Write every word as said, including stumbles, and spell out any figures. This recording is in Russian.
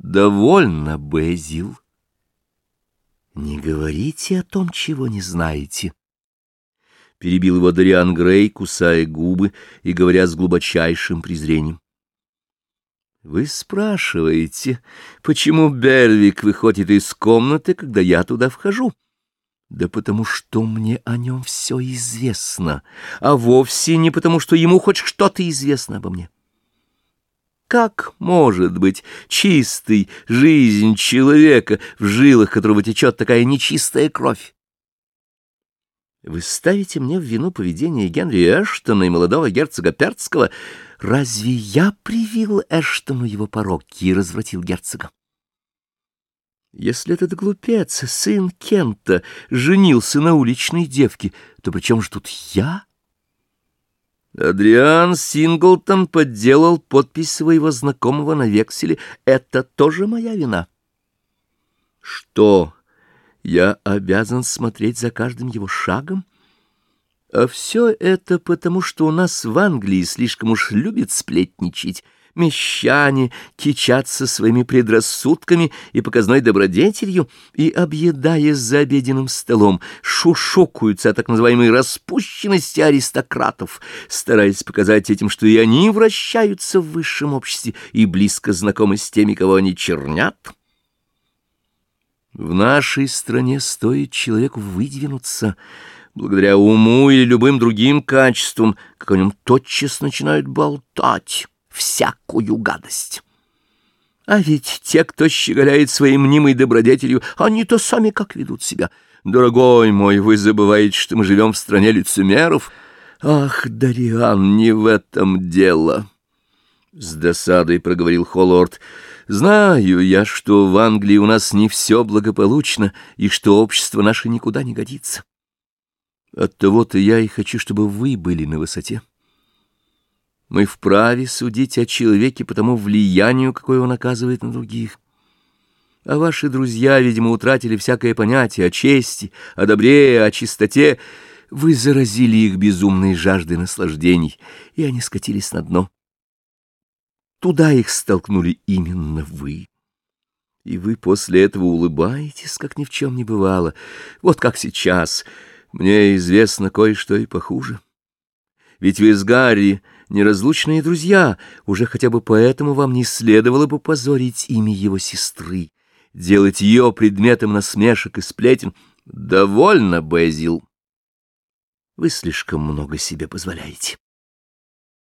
Довольно, Безил. Не говорите о том, чего не знаете. Перебил его Дориан Грей, кусая губы и говоря с глубочайшим презрением. Вы спрашиваете, почему Бервик выходит из комнаты, когда я туда вхожу? Да потому что мне о нем все известно, а вовсе не потому, что ему хоть что-то известно обо мне. Как может быть чистой жизнь человека, в жилах которого течет такая нечистая кровь? Вы ставите мне в вину поведение Генри Эштона и молодого герцога Перцкого. Разве я привил Эштону его пороки и развратил герцога? Если этот глупец, сын Кента, женился на уличной девке, то при чем же тут я? Адриан Синглтон подделал подпись своего знакомого на векселе. Это тоже моя вина. Что, я обязан смотреть за каждым его шагом? А все это потому, что у нас в Англии слишком уж любят сплетничать. Мещане кичатся своими предрассудками и показной добродетелью, и, объедаясь за обеденным столом, шушукаются о так называемой распущенности аристократов, стараясь показать этим, что и они вращаются в высшем обществе и близко знакомы с теми, кого они чернят. В нашей стране стоит человеку выдвинуться, благодаря уму или любым другим качествам, как о нем тотчас начинают болтать всякую гадость. А ведь те, кто щеголяет своей мнимой добродетелью, они-то сами как ведут себя. Дорогой мой, вы забываете, что мы живем в стране лицемеров? Ах, Дориан, не в этом дело. С досадой проговорил Холлорд. Знаю я, что в Англии у нас не все благополучно, и что общество наше никуда не годится. Оттого-то я и хочу, чтобы вы были на высоте. Мы вправе судить о человеке по тому влиянию, какое он оказывает на других. А ваши друзья, видимо, утратили всякое понятие о чести, о добре, о чистоте. Вы заразили их безумной жаждой наслаждений, и они скатились на дно. Туда их столкнули именно вы. И вы после этого улыбаетесь, как ни в чем не бывало. Вот как сейчас. Мне известно кое-что и похуже. Ведь вы с Гарри неразлучные друзья, уже хотя бы поэтому вам не следовало бы позорить имя его сестры, делать ее предметом насмешек и сплетен. Довольно, Безил. Вы слишком много себе позволяете.